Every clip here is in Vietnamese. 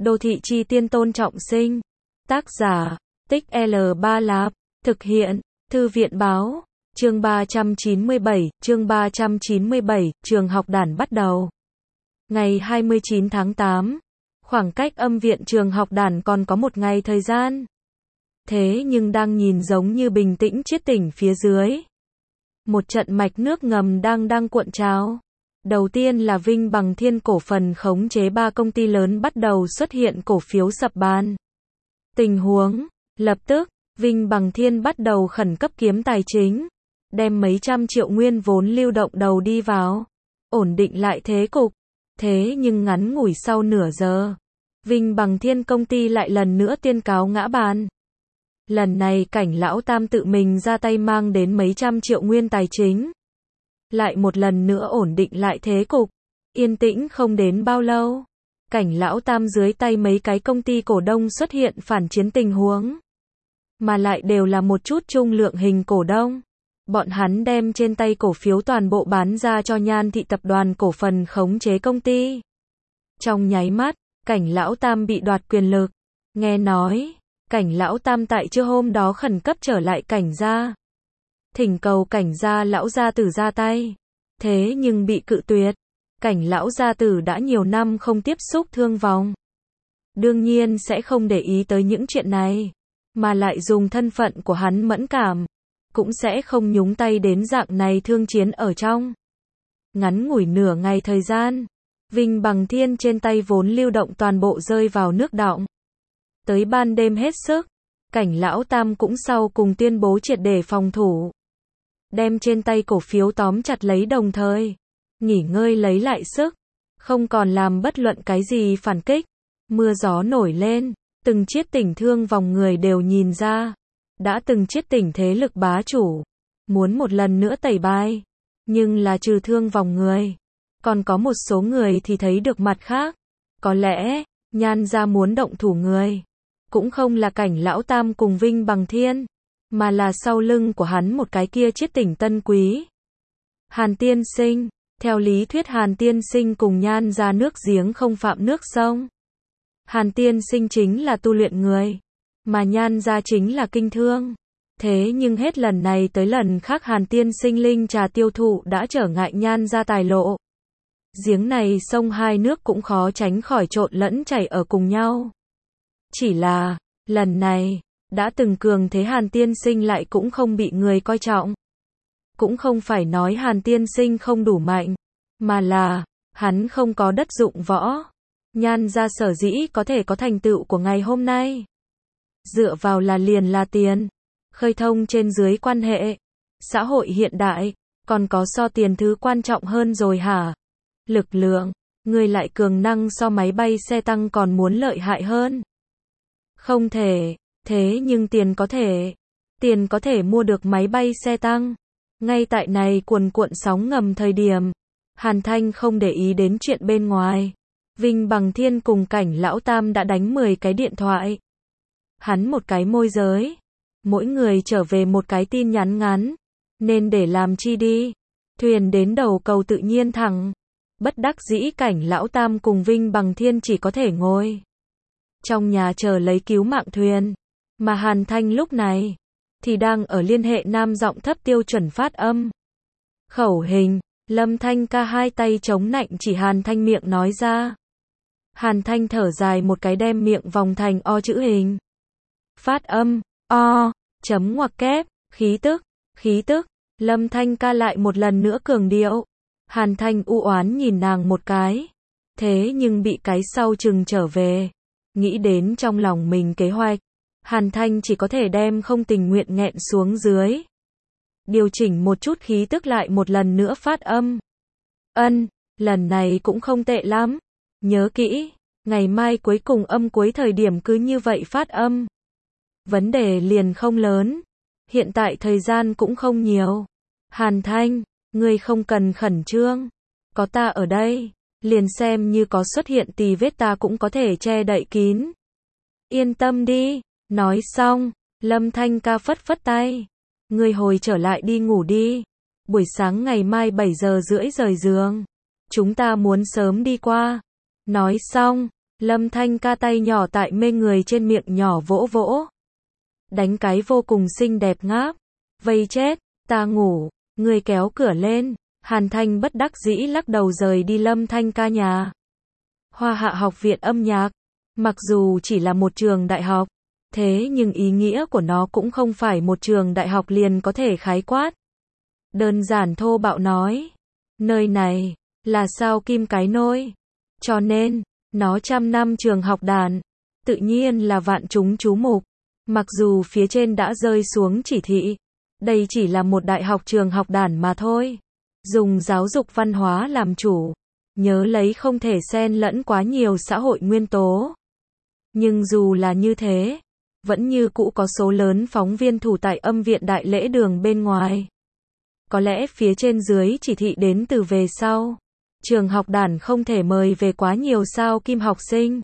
Đô thị chi tiên Tôn Trọng Sinh. Tác giả, Tích L3 Lạp. Thực hiện, Thư viện báo. Chương 397, trường học đàn bắt đầu. Ngày 29 tháng 8. Khoảng cách âm viện trường học đàn còn có một ngày thời gian. Thế nhưng đang nhìn giống như bình tĩnh chiết tỉnh phía dưới. Một trận mạch nước ngầm đang cuộn trào. Đầu tiên là Vinh Bằng Thiên cổ phần khống chế 3 công ty lớn bắt đầu xuất hiện cổ phiếu sập bàn. Tình huống, lập tức, Vinh Bằng Thiên bắt đầu khẩn cấp kiếm tài chính, đem mấy trăm triệu nguyên vốn lưu động đầu đi vào, ổn định lại thế cục. Thế nhưng ngắn ngủi sau nửa giờ, Vinh Bằng Thiên công ty lại lần nữa tuyên cáo ngã bàn. Lần này Cảnh lão tam tự mình ra tay mang đến mấy trăm triệu nguyên tài chính. Lại một lần nữa ổn định lại thế cục. Yên tĩnh không đến bao lâu, Cảnh lão tam dưới tay mấy cái công ty cổ đông xuất hiện phản chiến tình huống. Mà lại đều là một chút trung lượng hình cổ đông. Bọn hắn đem trên tay cổ phiếu toàn bộ bán ra cho Nhan Thị tập đoàn cổ phần khống chế công ty. Trong nháy mắt, Cảnh lão tam bị đoạt quyền lực. Nghe nói, Cảnh lão tam tại trưa hôm đó khẩn cấp trở lại Cảnh gia, thỉnh cầu Cảnh gia lão gia tử ra tay. Thế nhưng bị cự tuyệt. Cảnh lão gia tử đã nhiều năm không tiếp xúc thương vong, đương nhiên sẽ không để ý tới những chuyện này, mà lại dùng thân phận của hắn mẫn cảm, cũng sẽ không nhúng tay đến dạng này thương chiến ở trong. Ngắn ngủi nửa ngày thời gian, Vinh Bằng Thiên trên tay vốn lưu động toàn bộ rơi vào nước đọng. Tới ban đêm hết sức, Cảnh lão tam cũng sau cùng tuyên bố triệt để phòng thủ, đem trên tay cổ phiếu tóm chặt lấy, đồng thời nghỉ ngơi lấy lại sức, không còn làm bất luận cái gì phản kích. Mưa gió nổi lên, từng chiết tỉnh thương vòng người đều nhìn ra, đã từng chiết tỉnh thế lực bá chủ, muốn một lần nữa tẩy bài. Nhưng là trừ thương vòng người, còn có một số người thì thấy được mặt khác. Có lẽ, Nhan gia muốn động thủ người, cũng không là Cảnh lão tam cùng Vinh Bằng Thiên, mà là sau lưng của hắn một cái kia chiết tỉnh tân quý. Hàn Tiên Sinh. Theo lý thuyết Hàn Tiên Sinh cùng Nhan gia nước giếng không phạm nước sông. Hàn Tiên Sinh chính là tu luyện người, mà Nhan gia chính là kinh thương. Thế nhưng hết lần này tới lần khác Hàn Tiên Sinh linh trà tiêu thụ đã trở ngại Nhan gia tài lộ. Giếng này sông hai nước cũng khó tránh khỏi trộn lẫn chảy ở cùng nhau. Chỉ là, lần này, đã từng cường thế Hàn Tiên Sinh lại cũng không bị người coi trọng. Cũng không phải nói Hàn Tiên Sinh không đủ mạnh, mà là, hắn không có đất dụng võ. Nhan gia sở dĩ có thể có thành tựu của ngày hôm nay, dựa vào liền là tiền, khơi thông trên dưới quan hệ. Xã hội hiện đại, còn có so tiền thứ quan trọng hơn rồi hả? Lực lượng, người lại cường năng so máy bay xe tăng còn muốn lợi hại hơn. Không thể, thế nhưng tiền có thể mua được máy bay xe tăng. Ngay tại này cuồn cuộn sóng ngầm thời điểm, Hàn Thanh không để ý đến chuyện bên ngoài. Vinh Bằng Thiên cùng Cảnh lão tam đã đánh 10 cái điện thoại. Hắn một cái môi giới, mỗi người trở về một cái tin nhắn ngắn. Nên để làm chi đi? Thuyền đến đầu cầu tự nhiên thẳng. Bất đắc dĩ Cảnh lão tam cùng Vinh Bằng Thiên chỉ có thể ngồi trong nhà chờ lấy cứu mạng thuyền. Mà Hàn Thanh lúc này thì đang ở liên hệ nam giọng thấp tiêu chuẩn phát âm. Khẩu hình, Lâm Thanh ca hai tay chống nạnh chỉ Hàn Thanh miệng nói ra. Hàn Thanh thở dài một cái đem miệng vòng thành O chữ hình. Phát âm, O, chấm ngoặc kép, khí tức, Lâm Thanh ca lại một lần nữa cường điệu. Hàn Thanh u oán nhìn nàng một cái. Thế nhưng bị cái sau chừng trở về. Nghĩ đến trong lòng mình kế hoạch, Hàn Thanh chỉ có thể đem không tình nguyện nghẹn xuống dưới. Điều chỉnh một chút khí tức lại một lần nữa phát âm. Lần này cũng không tệ lắm. Nhớ kỹ, ngày mai cuối cùng âm cuối thời điểm cứ như vậy phát âm. Vấn đề liền không lớn. Hiện tại thời gian cũng không nhiều. Hàn Thanh, ngươi không cần khẩn trương. Có ta ở đây, liền xem như có xuất hiện tì vết ta cũng có thể che đậy kín. Yên tâm đi. Nói xong, Lâm Thanh ca phất phất tay. Ngươi hồi trở lại đi ngủ đi. Buổi sáng ngày mai 7 giờ rưỡi rời giường. Chúng ta muốn sớm đi qua. Nói xong, Lâm Thanh ca tay nhỏ tại mê người trên miệng nhỏ vỗ vỗ. Đánh cái vô cùng xinh đẹp ngáp. Vây chết, ta ngủ, người kéo cửa lên. Hàn Thanh bất đắc dĩ lắc đầu rời đi Lâm Thanh ca nhà. Hoa Hạ học viện âm nhạc. Mặc dù chỉ là một trường đại học, thế nhưng ý nghĩa của nó cũng không phải một trường đại học liền có thể khái quát. Đơn giản thô bạo nói, nơi này là sao kim cái nôi. Cho nên, nó 100 năm trường học đàn, tự nhiên là vạn chúng chú mục. Mặc dù phía trên đã rơi xuống chỉ thị, đây chỉ là một đại học trường học đàn mà thôi. Dùng giáo dục văn hóa làm chủ, nhớ lấy không thể xen lẫn quá nhiều xã hội nguyên tố. Nhưng dù là như thế, vẫn như cũ có số lớn phóng viên thủ tại âm viện đại lễ đường bên ngoài. Có lẽ phía trên dưới chỉ thị đến từ về sau. Trường học đàn không thể mời về quá nhiều sao kim học sinh.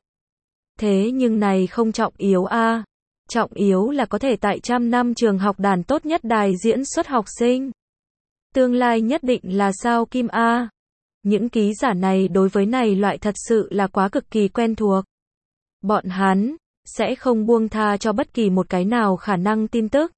Thế nhưng này không trọng yếu a. Trọng yếu là có thể tại 100 năm trường học đàn tốt nhất đài diễn xuất học sinh. Tương lai nhất định là sao kim a. Những ký giả này đối với này loại thật sự là quá cực kỳ quen thuộc. Bọn hắn sẽ không buông tha cho bất kỳ một cái nào khả năng tin tức.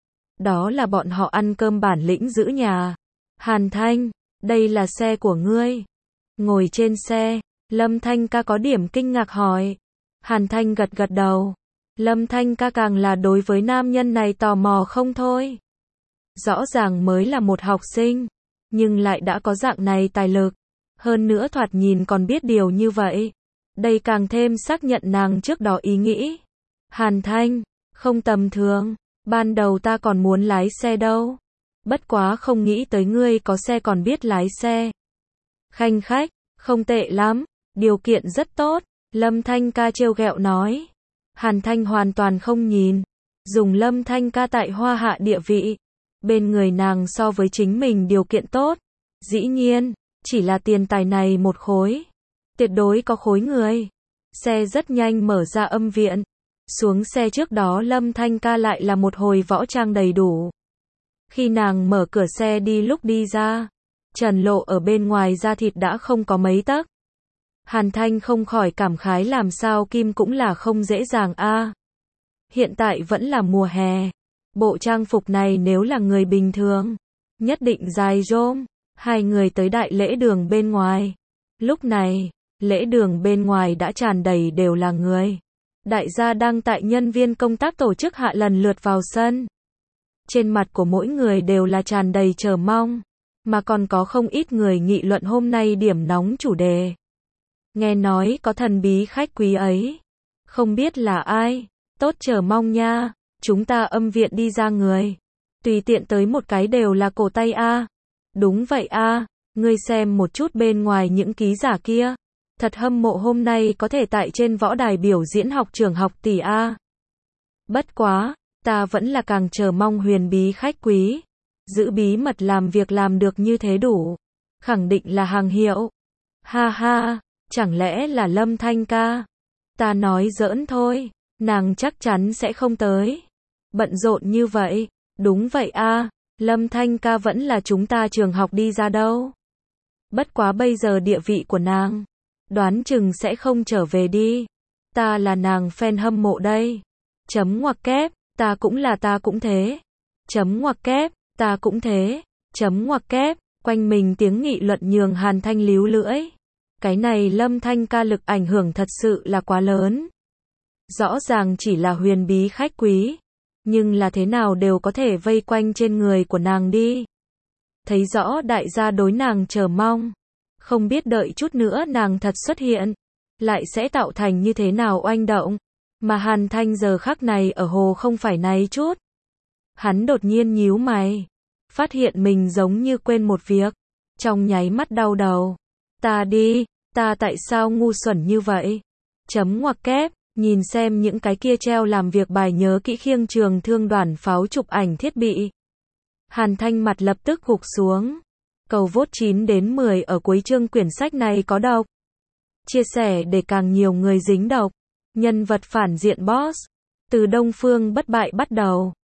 Đó là bọn họ ăn cơm bản lĩnh giữ nhà. Hàn Thanh, đây là xe của ngươi. Ngồi trên xe, Lâm Thanh ca có điểm kinh ngạc hỏi. Hàn Thanh gật gật đầu. Lâm Thanh ca càng là đối với nam nhân này tò mò không thôi. Rõ ràng mới là một học sinh, nhưng lại đã có dạng này tài lực. Hơn nữa thoạt nhìn còn biết điều như vậy. Đây càng thêm xác nhận nàng trước đó ý nghĩ. Hàn Thanh, không tầm thường. Ban đầu ta còn muốn lái xe đâu. Bất quá không nghĩ tới ngươi có xe còn biết lái xe. Khanh khách, không tệ lắm, điều kiện rất tốt. Lâm Thanh ca trêu ghẹo nói. Hàn Thanh hoàn toàn không nhìn. Dùng Lâm Thanh ca tại Hoa Hạ địa vị. Bên người nàng so với chính mình điều kiện tốt. Dĩ nhiên, chỉ là tiền tài này một khối. Tuyệt đối có khối người. Xe rất nhanh mở ra âm viện. Xuống xe trước đó Lâm Thanh ca lại là một hồi võ trang đầy đủ. Khi nàng mở cửa xe đi lúc đi ra, trần lộ ở bên ngoài da thịt đã không có mấy tấc. Hàn Thanh không khỏi cảm khái làm sao kim cũng là không dễ dàng a. Hiện tại vẫn là mùa hè. Bộ trang phục này nếu là người bình thường, nhất định dài rôm. Hai người tới đại lễ đường bên ngoài. Lúc này, lễ đường bên ngoài đã tràn đầy đều là người. Đại gia đang tại nhân viên công tác tổ chức hạ lần lượt vào sân. Trên mặt của mỗi người đều là tràn đầy chờ mong, mà còn có không ít người nghị luận hôm nay điểm nóng chủ đề. Nghe nói có thần bí khách quý ấy, không biết là ai, tốt chờ mong nha, chúng ta âm viện đi ra người. Tùy tiện tới một cái đều là cổ tay a. Đúng vậy a, ngươi xem một chút bên ngoài những ký giả kia. Thật hâm mộ hôm nay có thể tại trên võ đài biểu diễn học trường học tỷ a. Bất quá, ta vẫn là càng chờ mong huyền bí khách quý. Giữ bí mật làm việc làm được như thế đủ. Khẳng định là hàng hiệu. Ha ha, chẳng lẽ là Lâm Thanh ca? Ta nói giỡn thôi, nàng chắc chắn sẽ không tới. Bận rộn như vậy, đúng vậy a, Lâm Thanh ca vẫn là chúng ta trường học đi ra đâu. Bất quá bây giờ địa vị của nàng, đoán chừng sẽ không trở về đi. Ta là nàng fan hâm mộ đây. Chấm ngoặc kép, ta cũng thế. Chấm ngoặc kép, ta cũng thế. Chấm ngoặc kép, quanh mình tiếng nghị luận nhường Hàn Thanh líu lưỡi. Cái này Lâm Thanh ca lực ảnh hưởng thật sự là quá lớn. Rõ ràng chỉ là huyền bí khách quý, nhưng là thế nào đều có thể vây quanh trên người của nàng đi. Thấy rõ đại gia đối nàng chờ mong. Không biết đợi chút nữa nàng thật xuất hiện, lại sẽ tạo thành như thế nào oanh động. Mà Hàn Thanh giờ khắc này ở hồ không phải này chút. Hắn đột nhiên nhíu mày, phát hiện mình giống như quên một việc. Trong nháy mắt đau đầu. Ta đi, ta tại sao ngu xuẩn như vậy? Chấm ngoặc kép, nhìn xem những cái kia treo làm việc bài nhớ kỹ khiêng trường thương đoàn pháo chụp ảnh thiết bị. Hàn Thanh mặt lập tức gục xuống. Cầu vote 9 đến 10 ở cuối chương quyển sách này có độc. Chia sẻ để càng nhiều người dính độc. Nhân vật phản diện boss. Từ Đông Phương bất bại bắt đầu.